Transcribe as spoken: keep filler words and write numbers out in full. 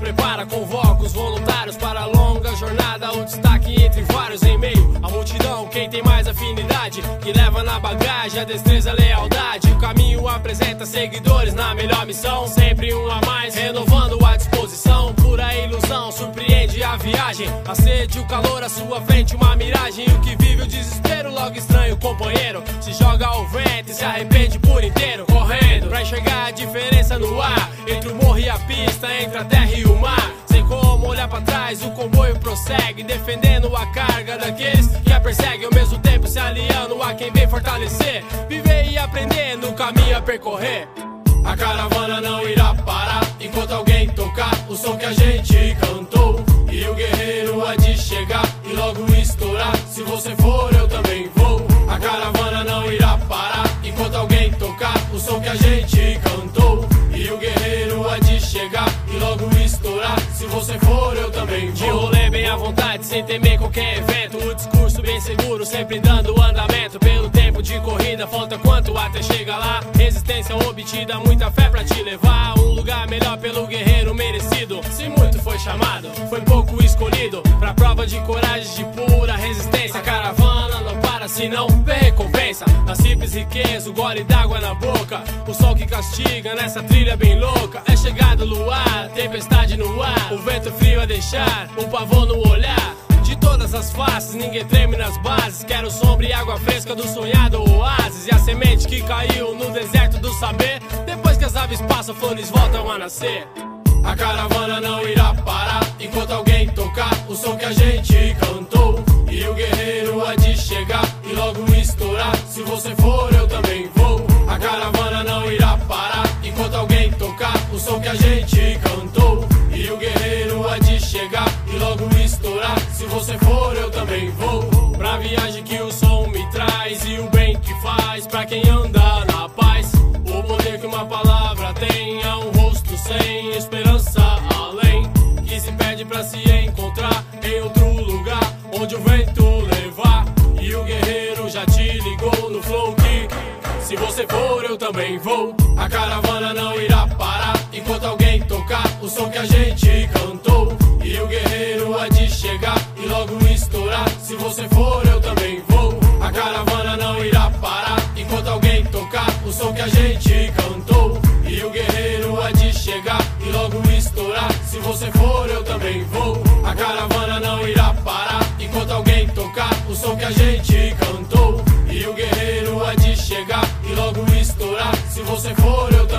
prepara, convoca os voluntários para a longa jornada. O destaque entre vários em meio à multidão, quem tem mais afinidade, que leva na bagagem a destreza, a lealdade. O caminho apresenta seguidores na melhor missão, sempre um a mais, renovando a disposição. Pura ilusão, surpreende a viagem, a sede, o calor à sua frente, uma miragem. O que vive o desespero, logo estranho o companheiro, se joga ao vento e se arrepende por inteiro, correndo pra enxergar a diferença no ar, entre o morro e a pista, entre a terra e o mar. Sem como olhar pra trás, o comboio prossegue, defendendo a carga daqueles que a perseguem, ao mesmo tempo se aliando a quem vem fortalecer, viver e aprender no caminho a percorrer. A caravana não irá parar enquanto alguém tocar o som que a gente cantou, e o guerreiro há de chegar e logo estourar. Se você for, eu também vou. A caravana não irá parar enquanto alguém tocar o som que a gente cantou, e o guerreiro há de chegar e logo estourar. Se você for, eu também vou. De rolê bem à vontade, sem temer qualquer evento, o discurso bem seguro, sempre dando andamento. Pelo tempo de corrida, falta quanto até chegar lá. Resistência obtida, muita fé pra te levar a um lugar melhor pelo guerreiro merecido. Se muito foi chamado, foi pouco escolhido, pra prova de coragem, de pura resistência. A caravana não para, senão vem recompensa. Na simples riqueza, o gole d'água na boca, o sol que castiga nessa trilha bem louca. É chegado o luar, tempestade no ar, o vento frio a deixar o pavor no olhar. De todas as faces, ninguém treme nas bases. Quero sombra e água fresca do sonhado oásis, e a semente que caiu no deserto do saber. Depois que as aves passam, flores voltam a nascer. A caravana não irá parar enquanto alguém tocar o som que a gente cantou, e o guerreiro há de chegar e logo estourar. Se você for, eu também vou. A caravana não irá parar enquanto alguém tocar o som que a gente cantou, e o guerreiro há de chegar e logo estourar. Se você for, eu também vou. Pra viagem que o som me traz e o bem que faz pra quem anda na paz. O poder que uma palavra tem é um rosto sem esperança além, que se perde pra se encontrar em outro lugar, onde o vento levar. E o guerreiro já te ligou no flow que se você for, eu também vou. A caravana não irá parar enquanto alguém tocar o som que a gente cantou, e o guerreiro há de chegar e logo estourar. Se você for, eu também vou. A caravana não irá parar enquanto alguém tocar o som que a gente cantou, e o guerreiro há de chegar e logo estourar. Se você for, eu também vou. A caravana não irá parar enquanto alguém tocar o som que a gente cantou, e o guerreiro há de chegar e logo estourar. Se você for, eu